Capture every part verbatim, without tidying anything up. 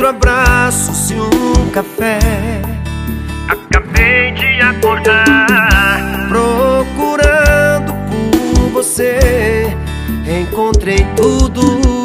abraços e um café. Acabei de acordar, procurando por você, encontrei tudo.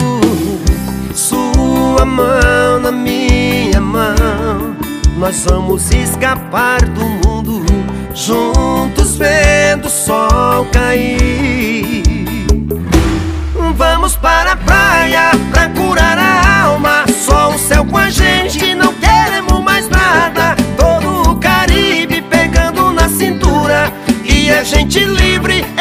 Sua mão na minha mão, nós vamos escapar do mundo, juntos vendo o sol cair. Vamos para a praia pra curar a alma, só o céu com a gente, não queremos mais nada. Todo o Caribe pegando na cintura e a gente livre